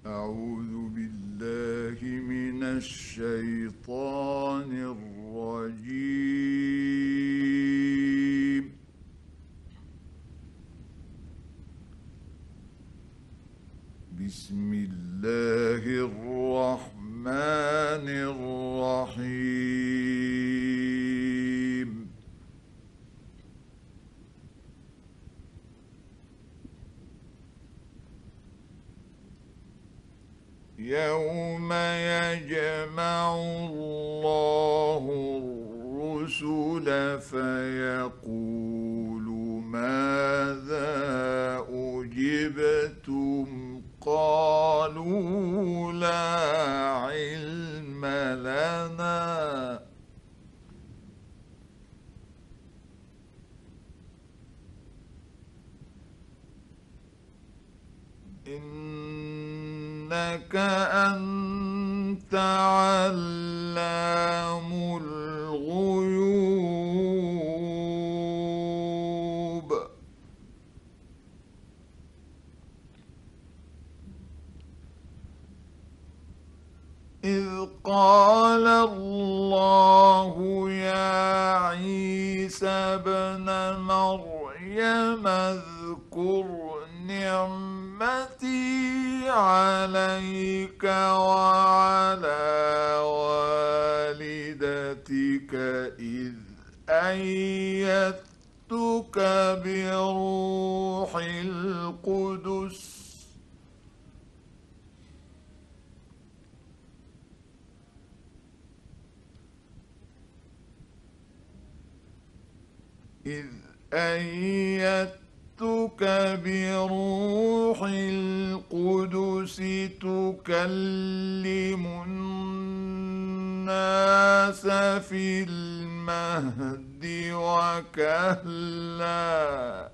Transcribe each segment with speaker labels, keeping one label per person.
Speaker 1: أعوذ بالله من الشيطان الرجيم. بسم الله الرحمن الرحيم. يوم يجمع الله الرسل فيقول ماذا أجبتم؟ قالوا لا علم لنا إنك أنت علام الغيوب. إذ قال الله يا عيسى ابن مريم اذكر نعمتي عليك وعلى والدتك إذ أيدتك بروح القدس إذ أيدتك بروح القدس تكلم الناس في المهد وكهلا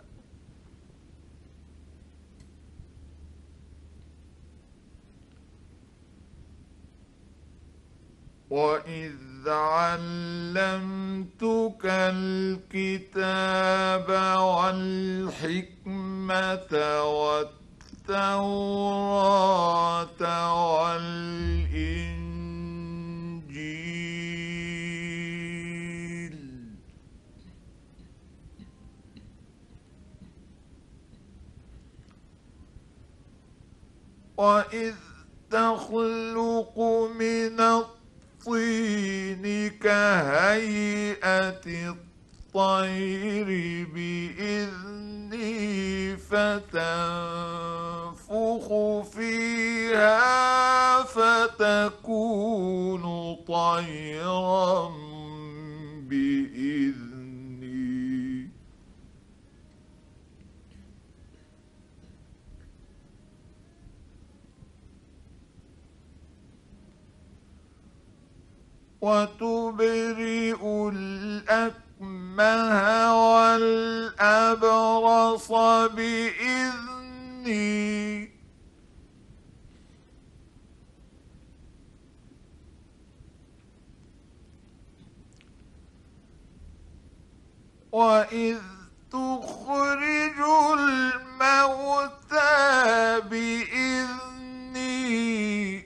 Speaker 1: وإذ علمتك الكتاب والحكمة والتوراة والإنجيل وإذ تخلق من الطين كهيئة الطير بإذني فتنفخ فيها فتكون طيرا بإذني وتبرئ الأكمه والأبرص بإذني وإذ تخرج الموتى بإذني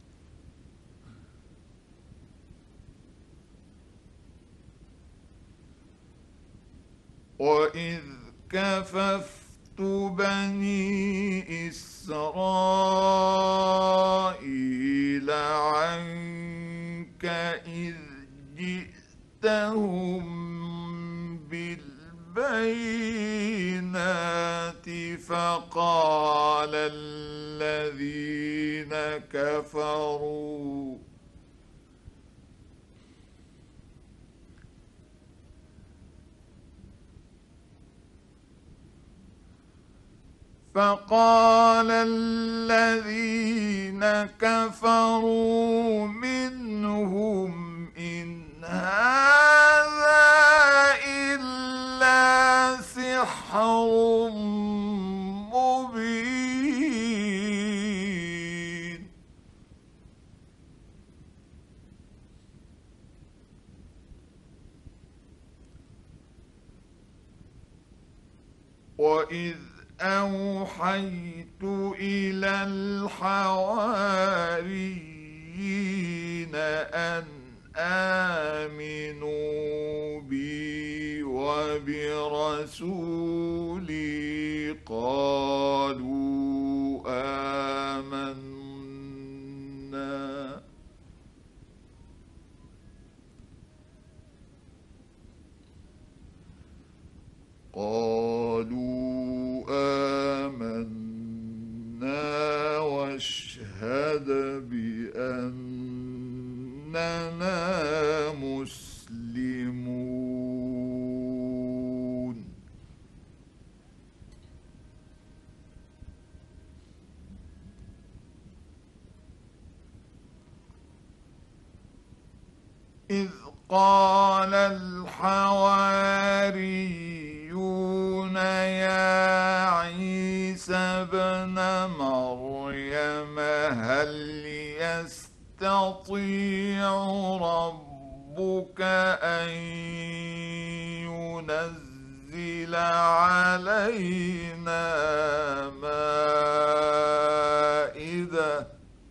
Speaker 1: وإذ كففت بني إسرائيل عنك إذ جئتهم بالبينات فقال الذين كفروا منهم إن هذا إلا سحر مبين. وإذ أوحيت إلى الحواريين أن آمنوا بي وبرسولي قالوا آمنا قالوا آمنا واشهد بأننا مسلمون إذ قال الحواريون يا عيسى ابن مريم هل يستطيع ربك أن ينزل علينا مائدة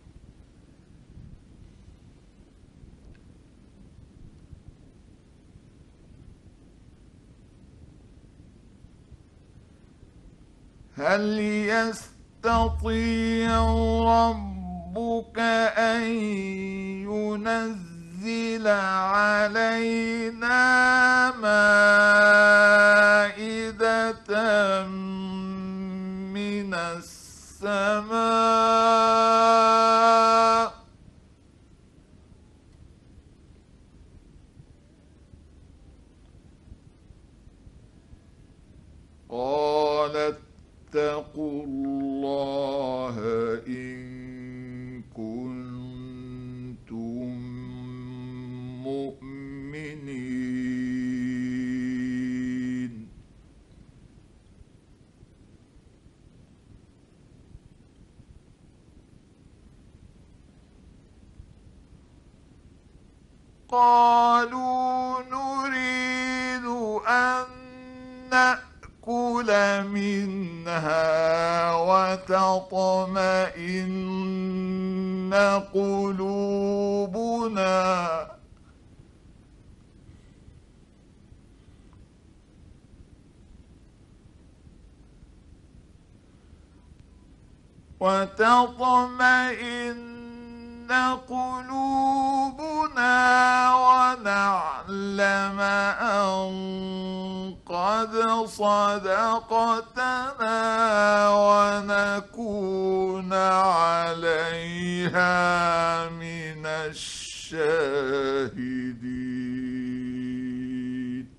Speaker 1: هل يستطيع ربك أن ينزل علينا مائدة من السماء قال اتقوا الله إن كنتم مؤمنين قالوا نريد أن نأكل منها وتطمئن قلوبنا ونعلم أن قد صدقتنا ونكون عليها من الشاهدين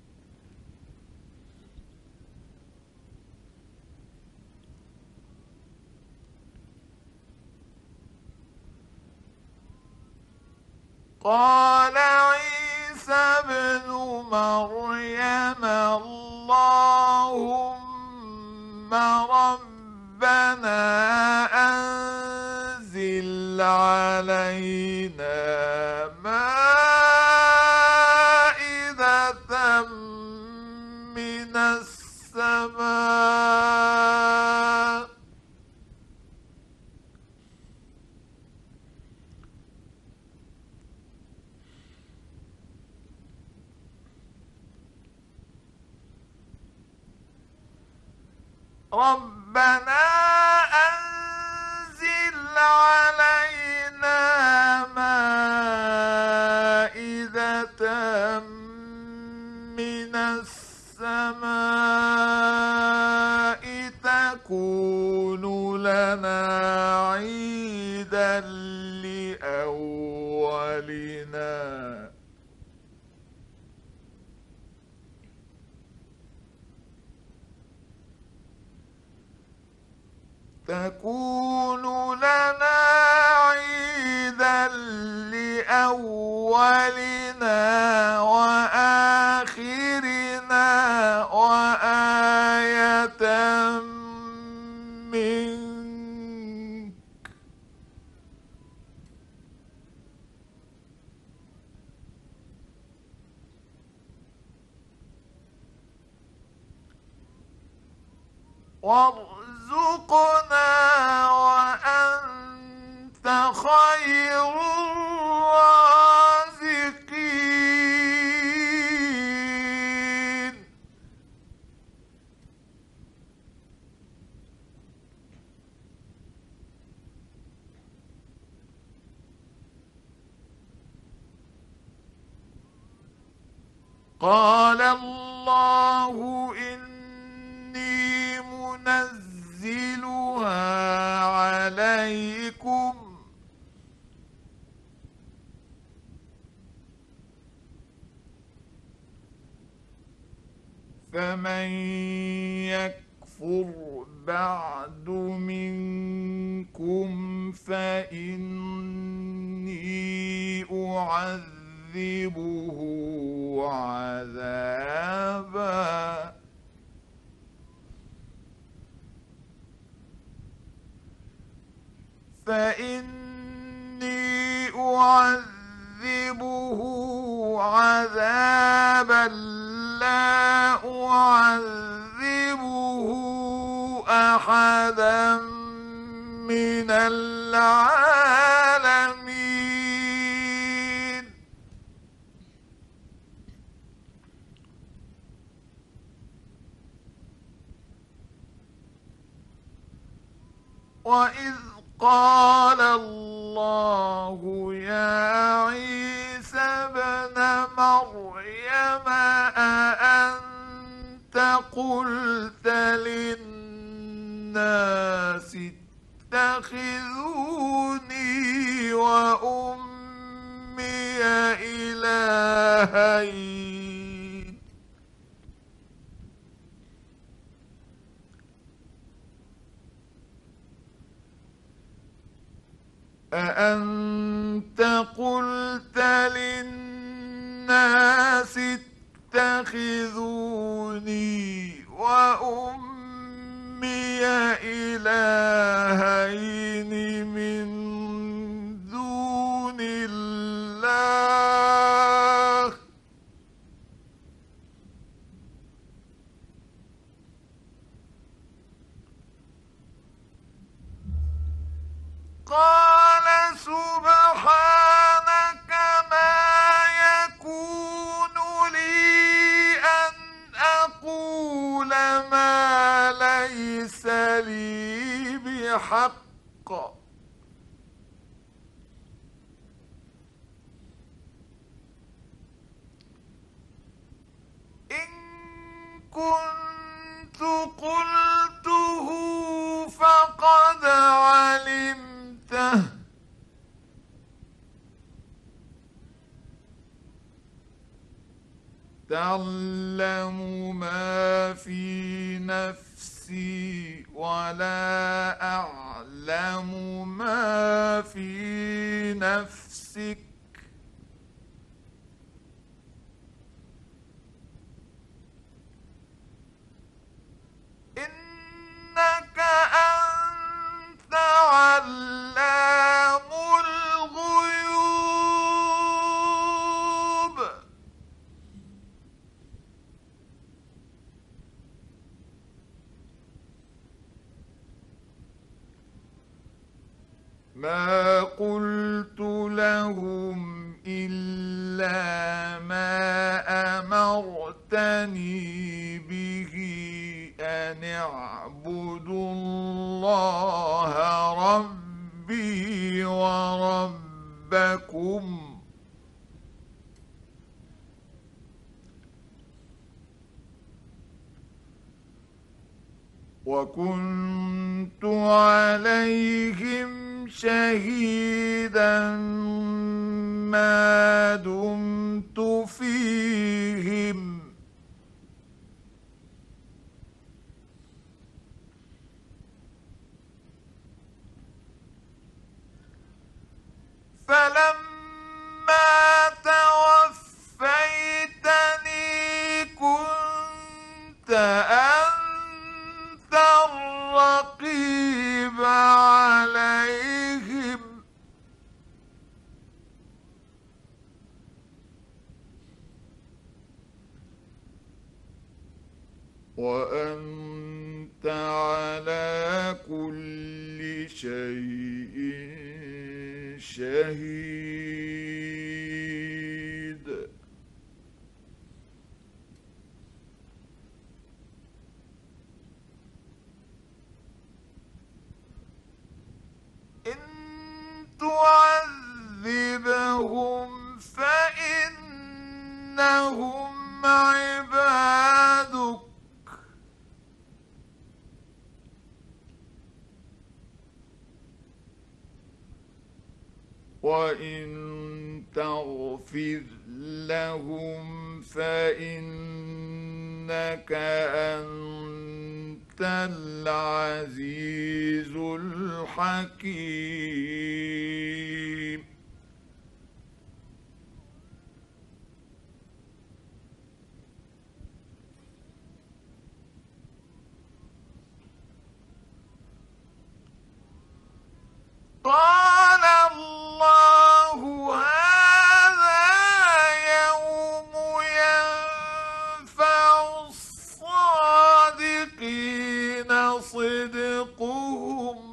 Speaker 1: قال عيسى ابن مريم اللهم ربنا أنزل علينا مائدة من السماء ربنا أنزل علينا مائدة من السماء تكون لنا عيدا لأولنا تكون لنا عيدا لأولنا وآخرنا وآية منك وارزقنا وأنت خير الرازقين. قال الله إني منزلها عليكم فمن يكفر بعد منكم فإني أعذبه عذابا لا أعذبه أحدا من العالمين. وإذ قال الله يا عيسى ابن مريم أأنت قلت للناس اتخذوني وأمي إلهين أأنت قلت للناس اتخذوني وأمي إلهين من دون الله قال سبحانك ما يكون لي أن أقول ما ليس لي بحق إن كنت قلته فقد علمته تعلم ما في نفسي ولا أعلم ما في نفسك إنك أنت علام الغيوب ما قلت لهم إلا ما أمرتني به أن اعبدوا الله ربي وربكم وكنت عليهم شهيدا ما دمت فيهم فلما توفيتني كنت أنت الرقيب عليهم وأنت شيء شهيد. إن تعذبهم فإنهم عبادك وإن تغفر لهم فإنك أنت العزيز الحكيم. قال الله هذا يوم ينفع الصادقين صدقهم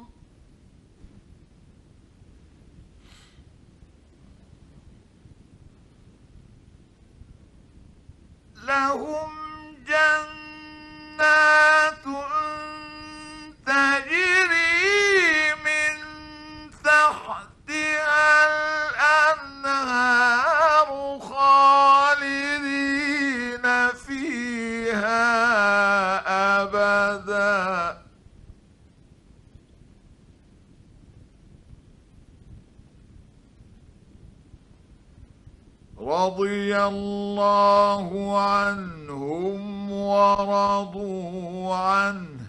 Speaker 1: لهم جنات تجري من تحتها الأنهار خالدين فيها أبدا رضي الله عنهم ورضوا عنه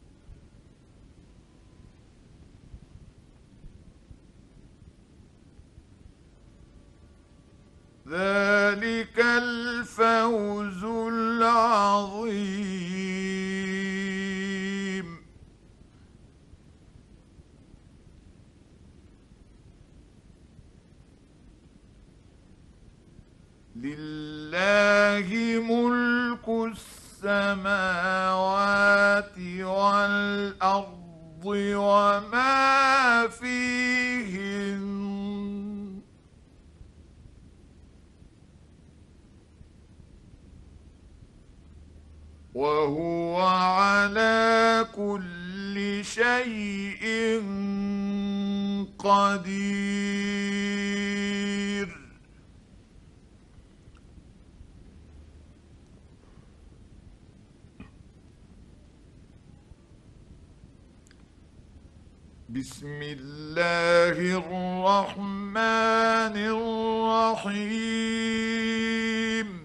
Speaker 1: ذلك الفوز العظيم. لله ملك السماوات والأرض وما فيهن وهو على كل شيء قدير. بسم الله الرحمن الرحيم.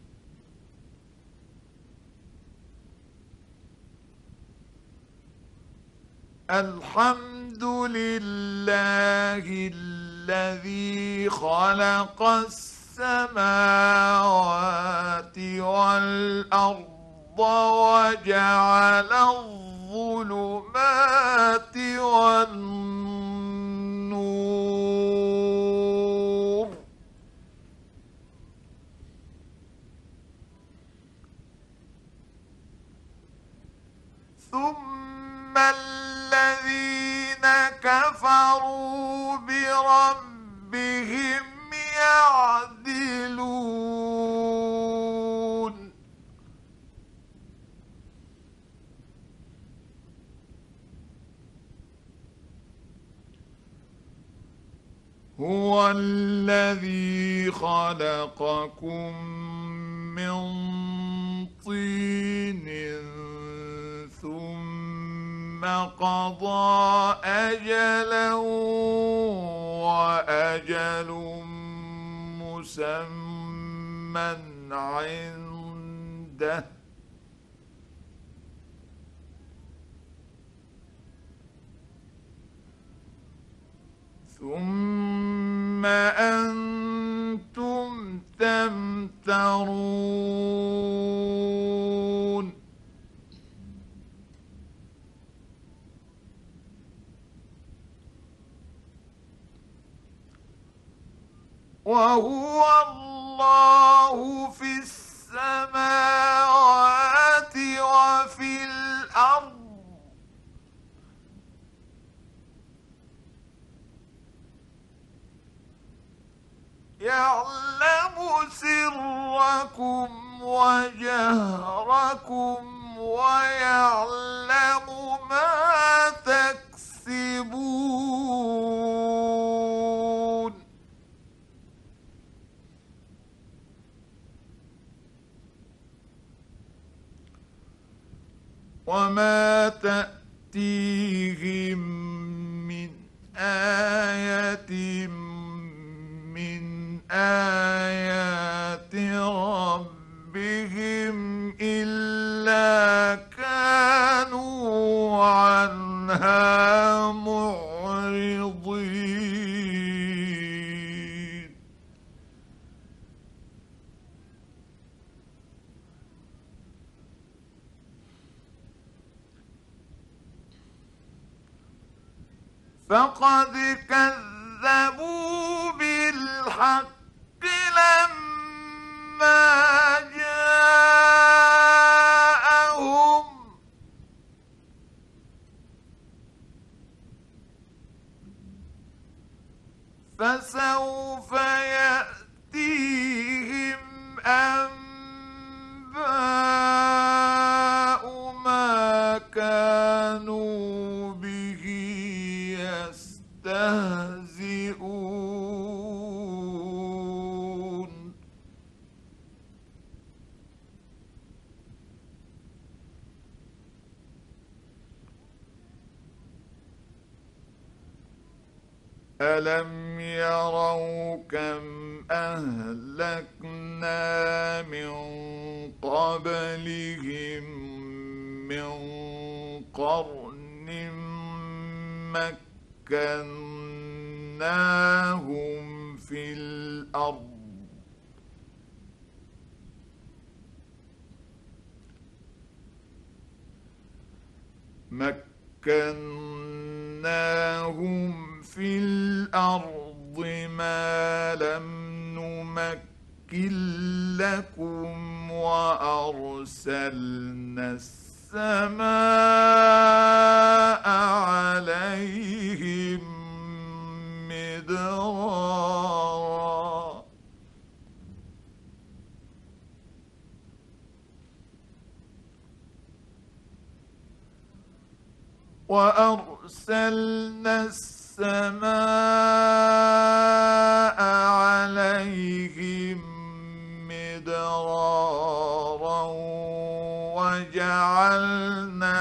Speaker 1: الحمد لله الذي خلق السماوات والأرض وجعل الظلمات والنور ثم الذين كفروا بربهم يعدلون. هو الذي خلقكم من طين ثم قضى أجلا وأجل مسمى عنده ثم أنتم تمترون. وهو الله في السماوات وفي الأرض يعلم سركم وجهركم ويعلم ما تكسبون. وما تأتيهم من آية من آيات ربهم إلا كانوا عنها معرضين. فقد كذبوا بالحق لما جاءهم فسوف يأتيهم أنباء ما كانوا به يستهزئون. ألم يروا كم أهلكنا من قبلهم من قرن مكناهم في الأرض ما لم نمكن لكم وأرسلنا السماء عليهم مدرارا وأرسلنا السماء عليهم مدرارا وجعلنا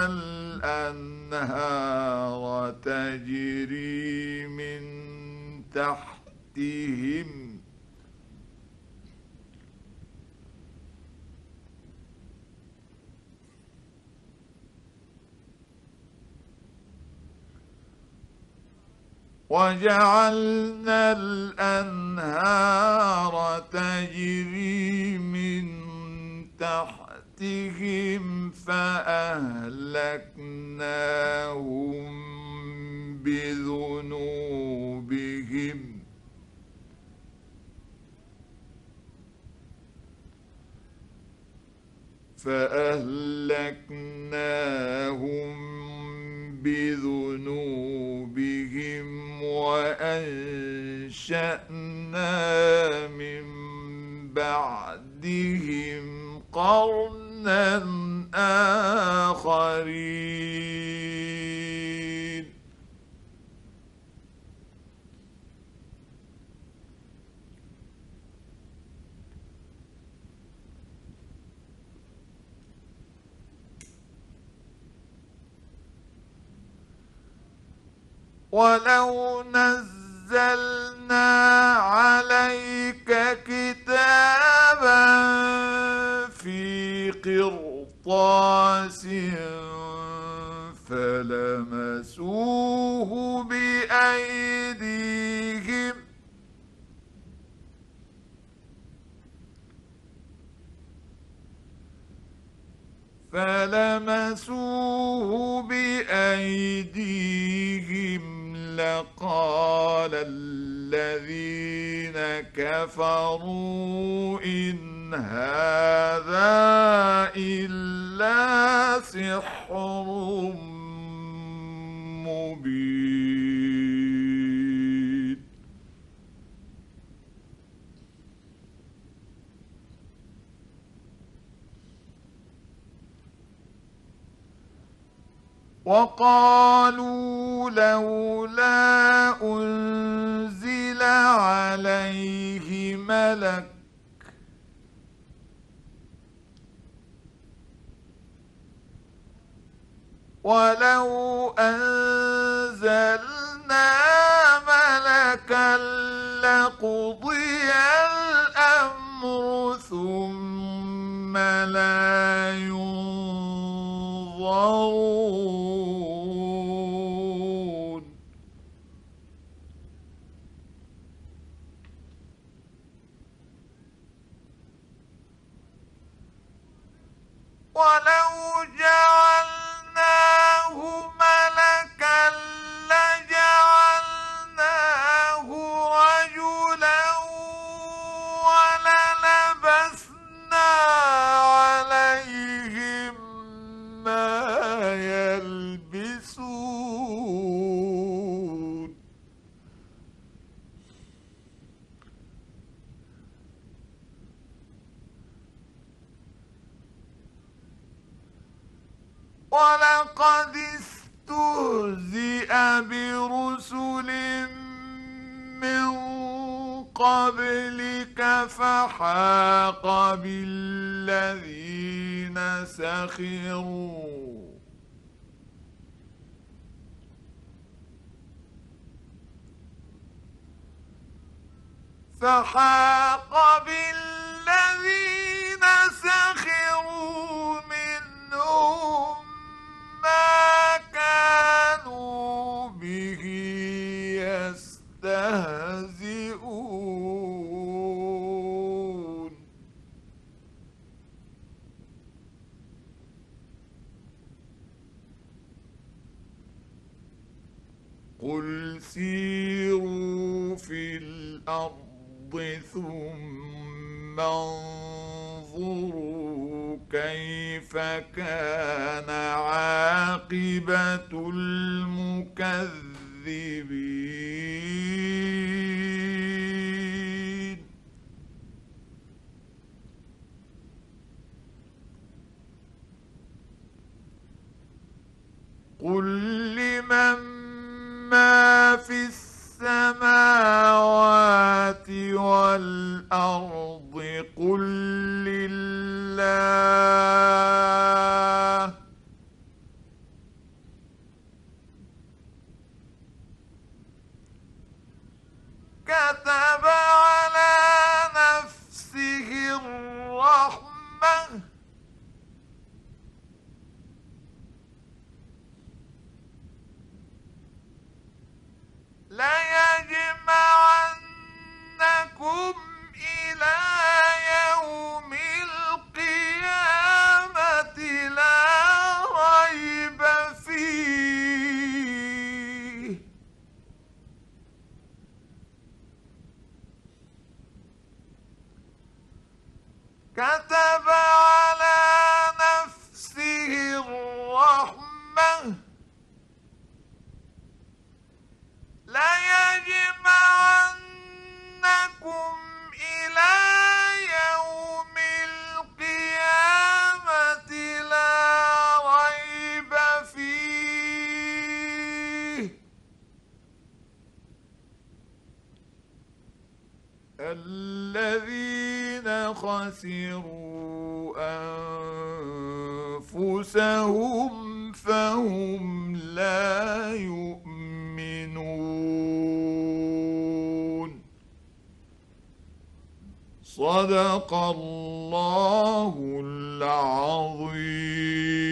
Speaker 1: الأنهار تجري من تحتهم وجعلنا الأنهار تجري من تحتهم فأهلكناهم بذنوبهم وأنشأنا من بعدهم قرنا آخرين ولو نزلنا عليك كتابا في قرطاس فلمسوه بأيديهم لقال الذين كفروا إن هذا إلا سحر مبين وقالوا لولا أنزل عليه ملك ولو أنزلنا ملكا لقضي الأمر ثم لا ينظرون ولو جعلناه ملكا لجعلناه رجلا وللبسنا عليهم ما يلبسون ولقد استهزئ برسل من قبلك فحاق بالذين سخروا منهم ما كانوا به يستهزئون قل سيروا في الأرض ثم انظروا كيف كان عاقبة المكذبين قل لمن ما في السماوات والأرض قل لله كتب على نفسه الرحمة ليجمعنكم إلى يوم القيامة لا ريب فيه كتب على نفسه الرحمة ليجمعنكم إلى يوم القيامة لا ريب فيه الذين خسروا أنفسهم فهم لا يؤمنون صدق الله العظيم.